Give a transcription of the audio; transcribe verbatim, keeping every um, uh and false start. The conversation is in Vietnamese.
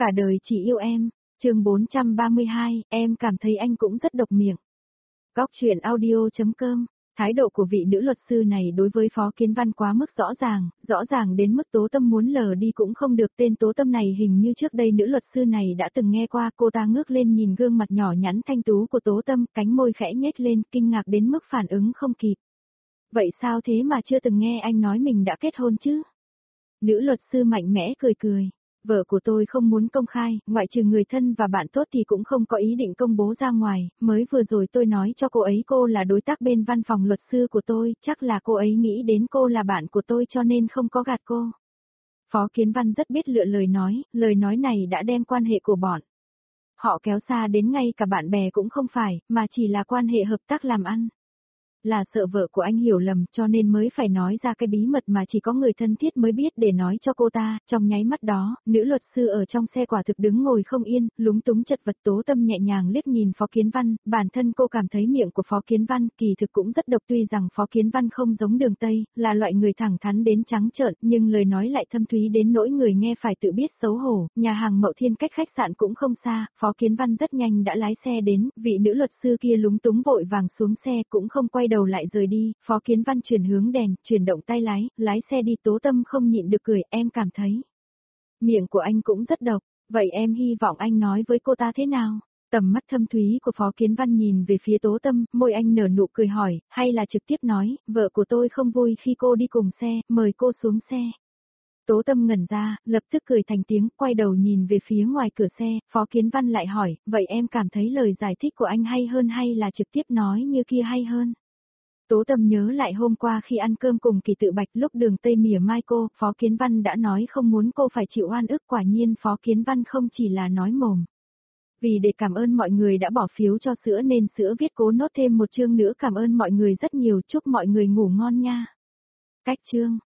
Cả đời chỉ yêu em, chương bốn trăm ba mươi hai, em cảm thấy anh cũng rất độc miệng. Góc truyện audio.com, thái độ của vị nữ luật sư này đối với Phó Kiến Văn quá mức rõ ràng, rõ ràng đến mức Tố Tâm muốn lờ đi cũng không được. Tên Tố Tâm này hình như trước đây nữ luật sư này đã từng nghe qua. Cô ta ngước lên nhìn gương mặt nhỏ nhắn thanh tú của Tố Tâm, cánh môi khẽ nhếch lên, kinh ngạc đến mức phản ứng không kịp. Vậy sao thế mà chưa từng nghe anh nói mình đã kết hôn chứ? Nữ luật sư mạnh mẽ cười cười. Vợ của tôi không muốn công khai, ngoại trừ người thân và bạn tốt thì cũng không có ý định công bố ra ngoài. Mới vừa rồi tôi nói cho cô ấy cô là đối tác bên văn phòng luật sư của tôi, chắc là cô ấy nghĩ đến cô là bạn của tôi cho nên không có gạt cô. Phó Kiến Văn rất biết lựa lời nói, lời nói này đã đem quan hệ của bọn họ kéo xa đến ngay cả bạn bè cũng không phải, mà chỉ là quan hệ hợp tác làm ăn. Là sợ vợ của anh hiểu lầm cho nên mới phải nói ra cái bí mật mà chỉ có người thân thiết mới biết để nói cho cô ta. Trong nháy mắt đó, nữ luật sư ở trong xe quả thực đứng ngồi không yên, lúng túng chật vật. Tố Tâm nhẹ nhàng liếc nhìn Phó Kiến Văn, bản thân cô cảm thấy miệng của Phó Kiến Văn kỳ thực cũng rất độc. Tuy rằng Phó Kiến Văn không giống Đường Tây, là loại người thẳng thắn đến trắng trợn, nhưng lời nói lại thâm thúy đến nỗi người nghe phải tự biết xấu hổ. Nhà hàng Mậu Thiên cách khách sạn cũng không xa, Phó Kiến Văn rất nhanh đã lái xe đến, vị nữ luật sư kia lúng túng vội vàng xuống xe cũng không quay đầu lại rời đi. Phó Kiến Văn chuyển hướng đèn, chuyển động tay lái, lái xe đi. Tố Tâm không nhịn được cười, em cảm thấy miệng của anh cũng rất độc, vậy em hy vọng anh nói với cô ta thế nào? Tầm mắt thâm thúy của Phó Kiến Văn nhìn về phía Tố Tâm, môi anh nở nụ cười hỏi, hay là trực tiếp nói, vợ của tôi không vui khi cô đi cùng xe, mời cô xuống xe. Tố Tâm ngẩn ra, lập tức cười thành tiếng, quay đầu nhìn về phía ngoài cửa xe. Phó Kiến Văn lại hỏi, vậy em cảm thấy lời giải thích của anh hay hơn hay là trực tiếp nói như kia hay hơn? Tố Tâm nhớ lại hôm qua khi ăn cơm cùng Kỳ Tự Bạch, lúc Đường Tây mỉa mai cô, Phó Kiến Văn đã nói không muốn cô phải chịu oan ức. Quả nhiên Phó Kiến Văn không chỉ là nói mồm. Vì để cảm ơn mọi người đã bỏ phiếu cho sữa nên sữa viết cố nốt thêm một chương nữa, cảm ơn mọi người rất nhiều, chúc mọi người ngủ ngon nha. Cách chương